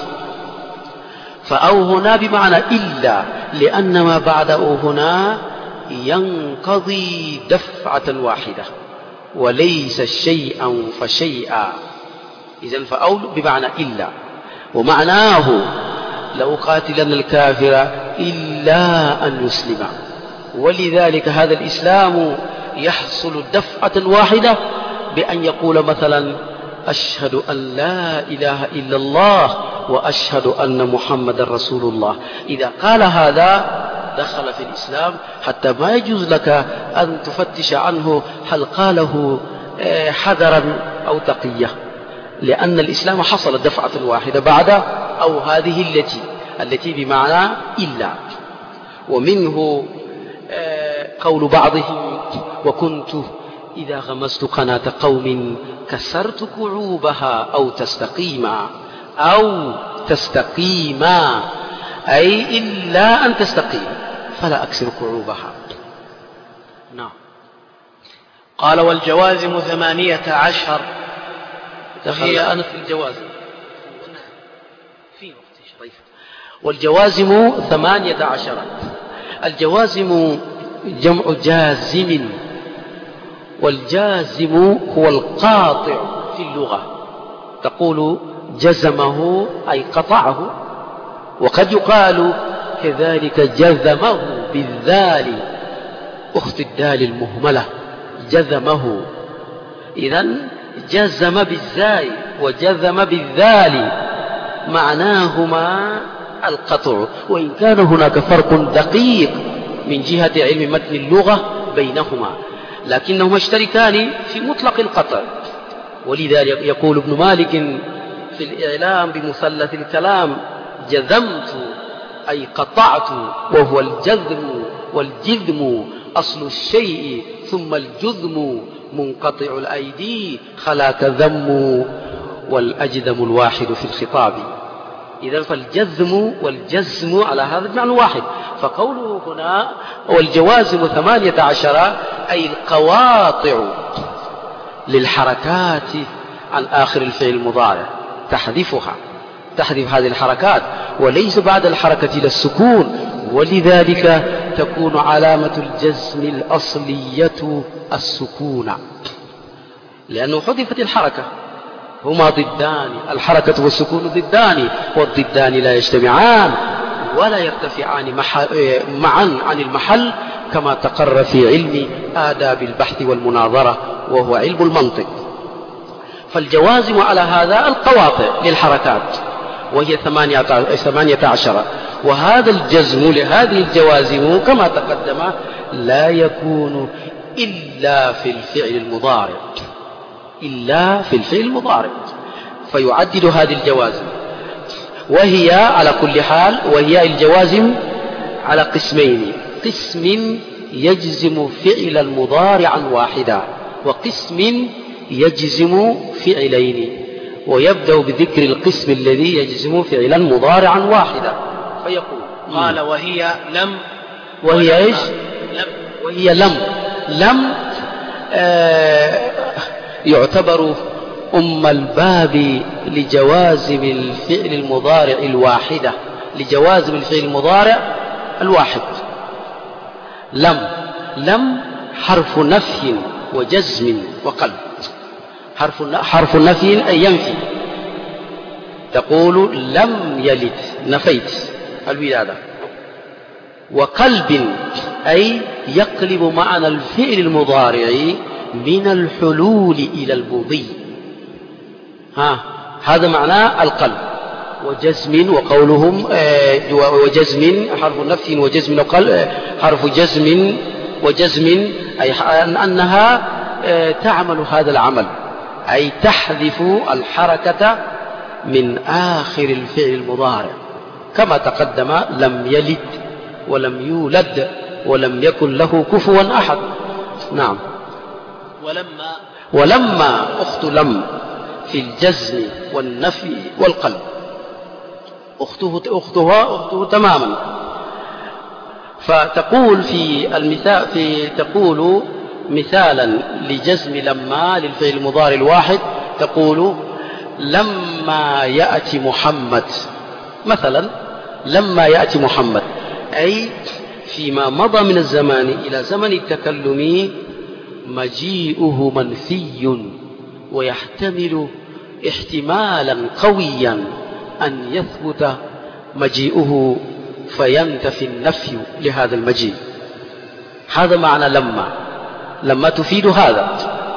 فأو هنا بمعنى إلا، لأن ما بعده هنا ينقضي دفعة واحدة وليس شيئا فشيئا. إذن فأو بمعنى إلا، ومعناه لأقاتلن الكافر إلا أن يسلم. ولذلك هذا الإسلام يحصل دفعة واحدة بأن يقول مثلا أشهد أن لا إله إلا الله وأشهد أن محمد رسول الله. إذا قال هذا دخل في الإسلام، حتى ما يجوز لك أن تفتش عنه هل قاله حذرا أو تقية، لأن الإسلام حصل دفعة واحدة بعد أو هذه التي بمعنى إلا. ومنه قول بعضهم وكنت إذا غمست قناة قوم كسرت كعوبها أو تستقيما أي إلا أن تستقيم فلا أكسر كعوبها. نعم. قال والجوازم 18. دخل أنا في الجوازم في وقت طيب. والجوازم 18. الجوازم جمع جازم، والجازم هو القاطع في اللغة. تقول جزمه أي قطعه، وقد يقال كذلك جزمه بالذال أخت الدال المهملة، جزمه. إذن جزم بالزاي وجزم بالذال معناهما القطع، وإن كان هناك فرق دقيق من جهة علم متن اللغة بينهما، لكنهما اشتركان في مطلق القطع. ولذلك يقول ابن مالك في الإعلام بمثلث الكلام جزمت أي قطعت، وهو الجزم والجذم أصل الشيء ثم الجذم منقطع الأيدي خلاك ذم والأجذم الواحد في الخطاب. إذن فالجزم والجزم على هذا المعنى واحد. فقوله هنا والجوازم 18 أي القواطع للحركات عن آخر الفعل المضارع، تحذف هذه الحركات، وليس بعد الحركة إلى السكون، ولذلك تكون علامة الجزم الأصلية السكون، لأنه حذفت الحركة. هما ضدان، الحركة والسكون ضدان، والضدان لا يجتمعان ولا يرتفعان معا عن المحل، كما تقرر في علم آداب البحث والمناظرة وهو علم المنطق. فالجوازم على هذا القواطع للحركات وهي 18، وهذا الجزم لهذه الجوازم كما تقدم لا يكون إلا في الفعل المضارع، فيعدد هذه الجوازم، وهي على كل حال وهي الجوازم على قسمين: قسم يجزم فعلا مضارعا واحدا، وقسم يجزم فعلين. ويبدأ بذكر القسم الذي يجزم فعلا مضارعا واحدا فيقول قال وهي لم. وهي ايش؟ وهي لم يعتبر أم الباب لجوازم الفعل المضارع الواحدة، لجوازم الفعل المضارع الواحد. لم حرف نفي وجزم وقلب. حرف نفي أي ينفي، تقول لم يلد، نفيت الولادة. وقلب أي يقلب معنى الفعل المضارع من الحلول إلى المضي، هذا معنى القلب. وجزم وقولهم وجزم حرف نفي وجزم وقلب، حرف جزم وجزم أي أنها تعمل هذا العمل، أي تحذف الحركة من آخر الفعل المضارع، كما تقدم لم يلد ولم يولد ولم يكن له كفوا أحد. نعم. ولما أخت لم في الجزم والنفي والقلب، أخته تماما. فتقول في المثال تقول مثالا لجزم لما للفعل المضارع الواحد، تقول لما يأتي محمد، مثلا لما يأتي محمد أي فيما مضى من الزمان إلى زمن التكلم مجيئه منفي، ويحتمل احتمالا قويا أن يثبت مجيئه فينتفي النفي لهذا المجيء. هذا معنى لما تفيد هذا،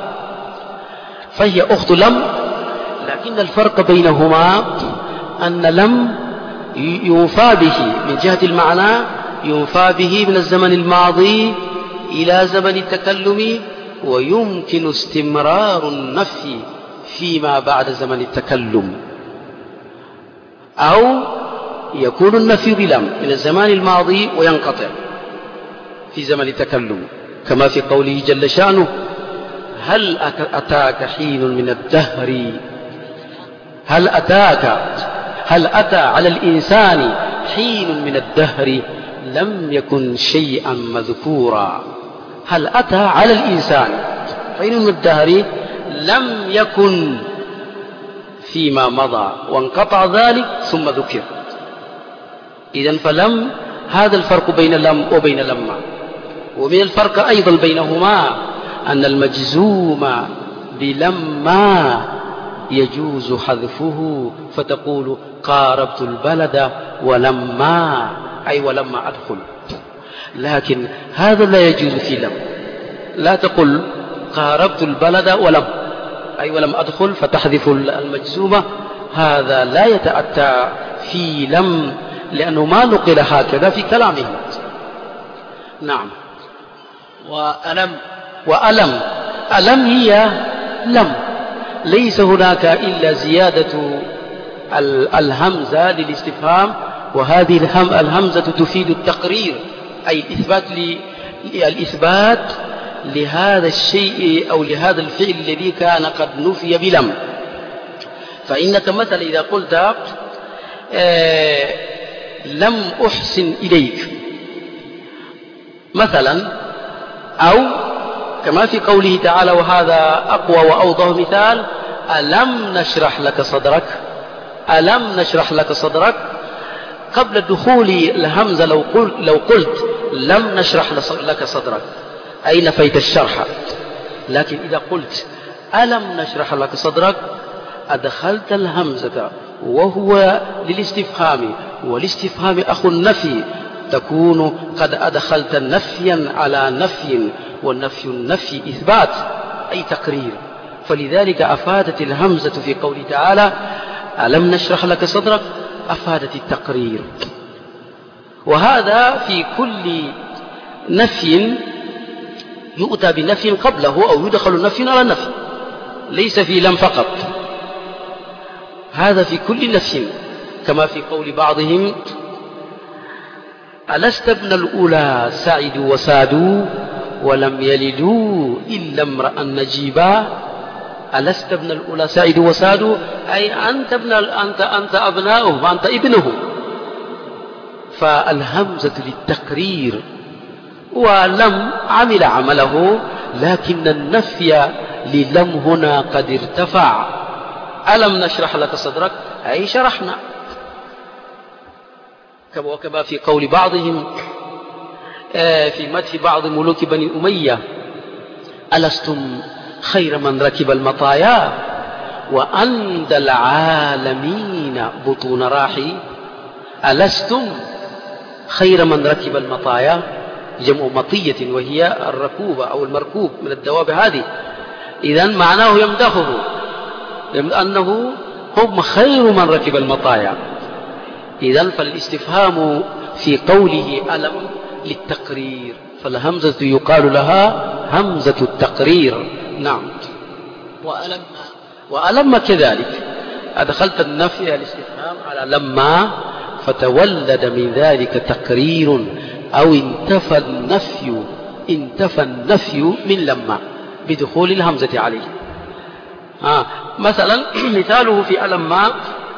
فهي أخت لم، لكن الفرق بينهما أن لم ينفى به من جهة المعنى، ينفى به من الزمن الماضي إلى زمن التكلم، ويمكن استمرار النفي فيما بعد زمن التكلم، أو يكون النفي بلم من الزمان الماضي وينقطع في زمن التكلم، كما في قوله جل شأنه هل أتاك حين من الدهر، هل أتى على الإنسان حين من الدهر لم يكن شيئا مذكورا. هل أتى على الإنسان حين من الدهر لم يكن فيما مضى وانقطع ذلك ثم ذكر. إذن فلم، هذا الفرق بين لم وبين لما. ومن الفرق أيضا بينهما أن المجزوم بلما يجوز حذفه، فتقول قاربت البلد ولما، أي ولما أدخل. لكن هذا لا يجوز في لم، لا تقل قاربت البلد ولم، أي ولم أدخل فتحذف المجزومة، هذا لا يتأتى في لم، لأنه ما نقل هكذا في كلامه. نعم. ألم هي لم، ليس هناك إلا زيادة الهمزة للاستفهام، وهذه الهمزة تفيد التقرير، أي الإثبات لهذا الشيء أو لهذا الفعل الذي كان قد نفي بلم. فإنك مثلا إذا قلت لم أحسن إليك مثلا، أو كما في قوله تعالى وهذا أقوى وأوضح مثال: ألم نشرح لك صدرك. ألم نشرح لك صدرك قبل دخول الهمزة لو قلت لم نشرح لك صدرك أي نفيت الشرح، لكن إذا قلت ألم نشرح لك صدرك أدخلت الهمزة وهو للاستفهام، والاستفهام أخو النفي، تكون قد أدخلت نفيا على نفي، والنفي إثبات أي تقرير. فلذلك أفادت الهمزة في قوله تعالى ألم نشرح لك صدرك أفادت التقرير. وهذا في كل نفي يؤتى بنفي قبله أو يدخل نفي على نفي، ليس في لم فقط، هذا في كل نفي. كما في قول بعضهم ألست ابن الأولى سعدوا وسادوا ولم يلدوا إلا امرأ نجيبا. ألست ابن الأولى سعدوا وسادوا أي أنت أبناؤهم وأنت ابنهم، فالهمزة للتقرير، ولم عمل عمله، لكن النفي للم هنا قد ارتفع. ألم نشرح لك صدرك أي شرحنا. وكما في قول بعضهم في مدح بعض ملوك بني أمية ألستم خير من ركب المطايا وأندى العالمين بطون راحي. ألستم خير من ركب المطايا، جمع مطية وهي الركوبة أو المركوب من الدواب هذه، إذن معناه يمدحه أنه هم خير من ركب المطايا. إذن فالاستفهام في قوله ألم للتقرير، فالهمزة يقال لها همزة التقرير. نعم. وألم كذلك أدخلت النفي الاستفهام على لما، فتولد من ذلك تقرير أو انتفى النفي من لما بدخول الهمزة عليه. مثلا مثاله في ألما: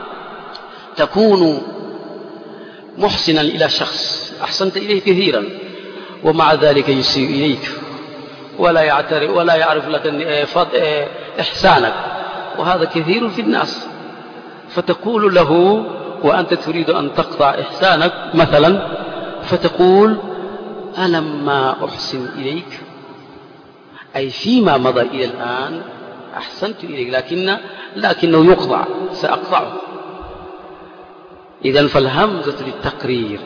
تكون محسنا إلى شخص أحسنت إليه كثيرا ومع ذلك يسيء إليك ولا يعرف لك إحسانك، وهذا كثير في الناس، فتقول له وأنت تريد أن تقطع إحسانك مثلا، فتقول ألم ما أحسن إليك، أي فيما مضى إلى الآن أحسنت إليك لكنه يقطع، سأقطعه. إذن فالهمزة للتقرير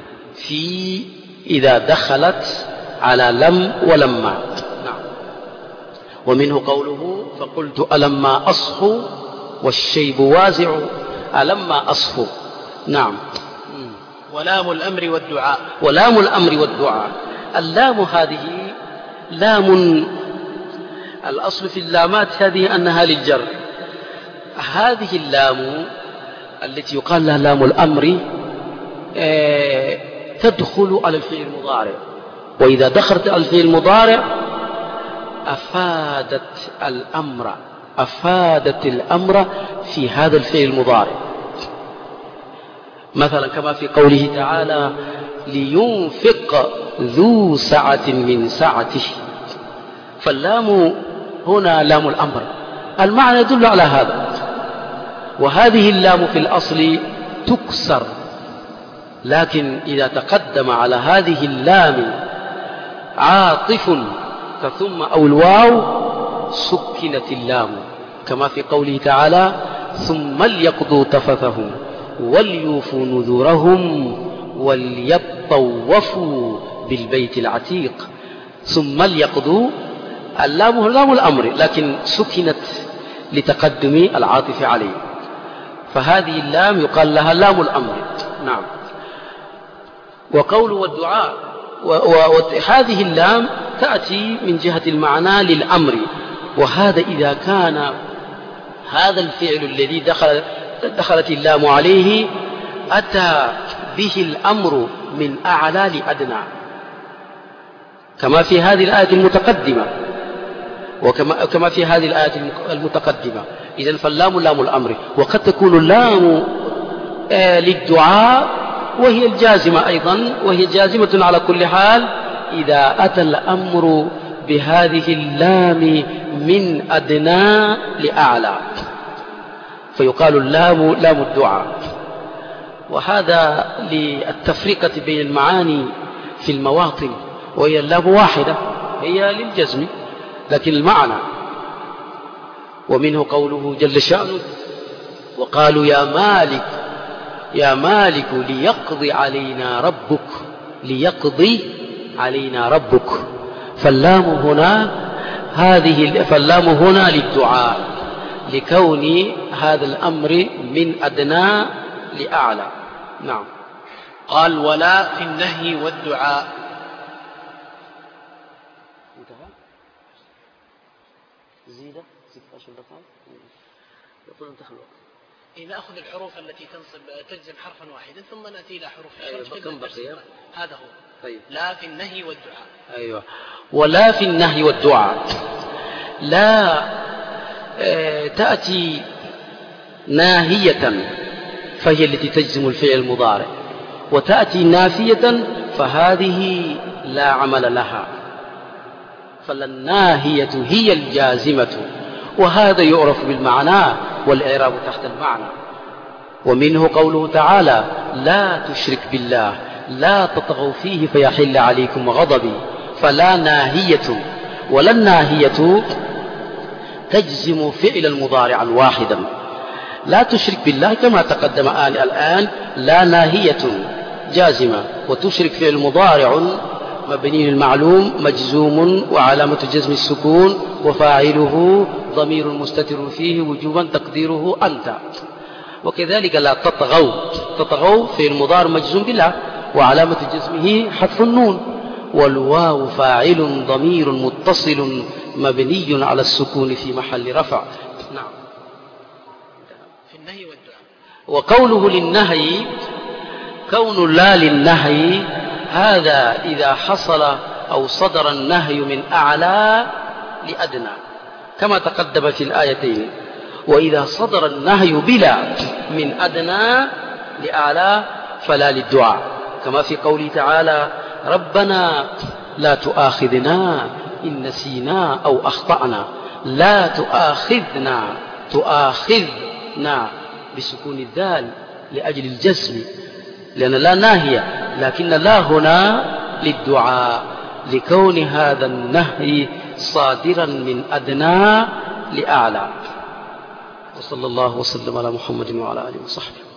إذا دخلت على لم ولما. نعم. ومنه قوله فقلت ألما أصحو والشيب وازع ألما أصحو. نعم. ولام الأمر والدعاء. ولام الأمر والدعاء، اللام هذه لام، الأصل في اللامات هذه أنها للجر. هذه اللام التي يقال لها لام الأمر تدخل على الفعل المضارع، وإذا دخلت على الفعل المضارع أفادت الأمر في هذا الفعل المضارع. مثلا كما في قوله تعالى لينفق ذو سعة من سعته، فاللام هنا لام الأمر، المعنى يدل على هذا. وهذه اللام في الأصل تكسر، لكن إذا تقدم على هذه اللام عاطف كثم أو الواو سكنت اللام، كما في قوله تعالى ثم ليقضوا تفثهم وليوفوا نذورهم وليطوفوا بالبيت العتيق. ثم ليقضوا، اللام لام الأمر لكن سكنت لتقدم العاطف عليه، فهذه اللام يقال لها لام الأمر. نعم. وقول والدعاء، وهذه اللام تأتي من جهة المعنى للأمر، وهذا إذا كان هذا الفعل الذي دخلت اللام عليه أتى به الأمر من أعلى لأدنى، كما في هذه الآية المتقدمة وكما في هذه الآية المتقدمة. إذن فاللام لام الأمر، وقد تكون اللام للدعاء، وهي الجازمة أيضا، وهي جازمة على كل حال إذا أتى الأمر بهذه اللام من أدنى لأعلى، فيقال اللام لام الدعاء. وهذا للتفرقة بين المعاني في المواطن، وهي اللام واحدة هي للجزم لكن المعنى. ومنه قوله جل شأنه وقالوا يا مالك ليقضي علينا ربك، فاللام هنا للدعاء لكون هذا الأمر من أدنى لأعلى. نعم. قال ولا في النهي والدعاء. إذا أخذ الحروف التي تجزم حرفا واحدا ثم نأتي إلى حروف هذا هو. طيب. لا في النهي والدعاء. أيوة. ولا في النهي والدعاء لا تأتي ناهية فهي التي تجزم الفعل المضارع، وتأتي نافية فهذه لا عمل لها، فالناهية هي الجازمة، وهذا يعرف بالمعنى والإعراب تحت المعنى. ومنه قوله تعالى لا تشرك بالله لا تطغوا فيه فيحل عليكم غضبي، فلا ناهية، ولا الناهية تجزم فعلا مضارعا واحدا. لا تشرك بالله كما تقدم الآن لا ناهية جازمة، وتشرك فعل مضارع مبني المعلوم مجزوم وعلامة جزم السكون، وفاعله ضمير مستتر فيه وجوبا تقديره أنت. وكذلك لا تطغوا فعل مضارع مجزوم بالله وعلامة جزمه حذف النون، والواو فاعل ضمير متصل مبني على السكون في محل رفع. نعم. في النهي والدعاء. وقوله للنهي كون لا للنهي هذا إذا حصل أو صدر النهي من أعلى لأدنى كما تقدم في الآيتين، وإذا صدر النهي بلا من أدنى لأعلى فلا للدعاء، كما في قوله تعالى ربنا لا تؤاخذنا إن نسينا أو أخطأنا. لا تؤاخذنا بسكون الذال لأجل الجزم، لأن لا ناهية، لكن لا هنا للدعاء لكون هذا النهي صادرا من أدنى لأعلى. وصلى الله وسلم على محمد وعلى آله وصحبه.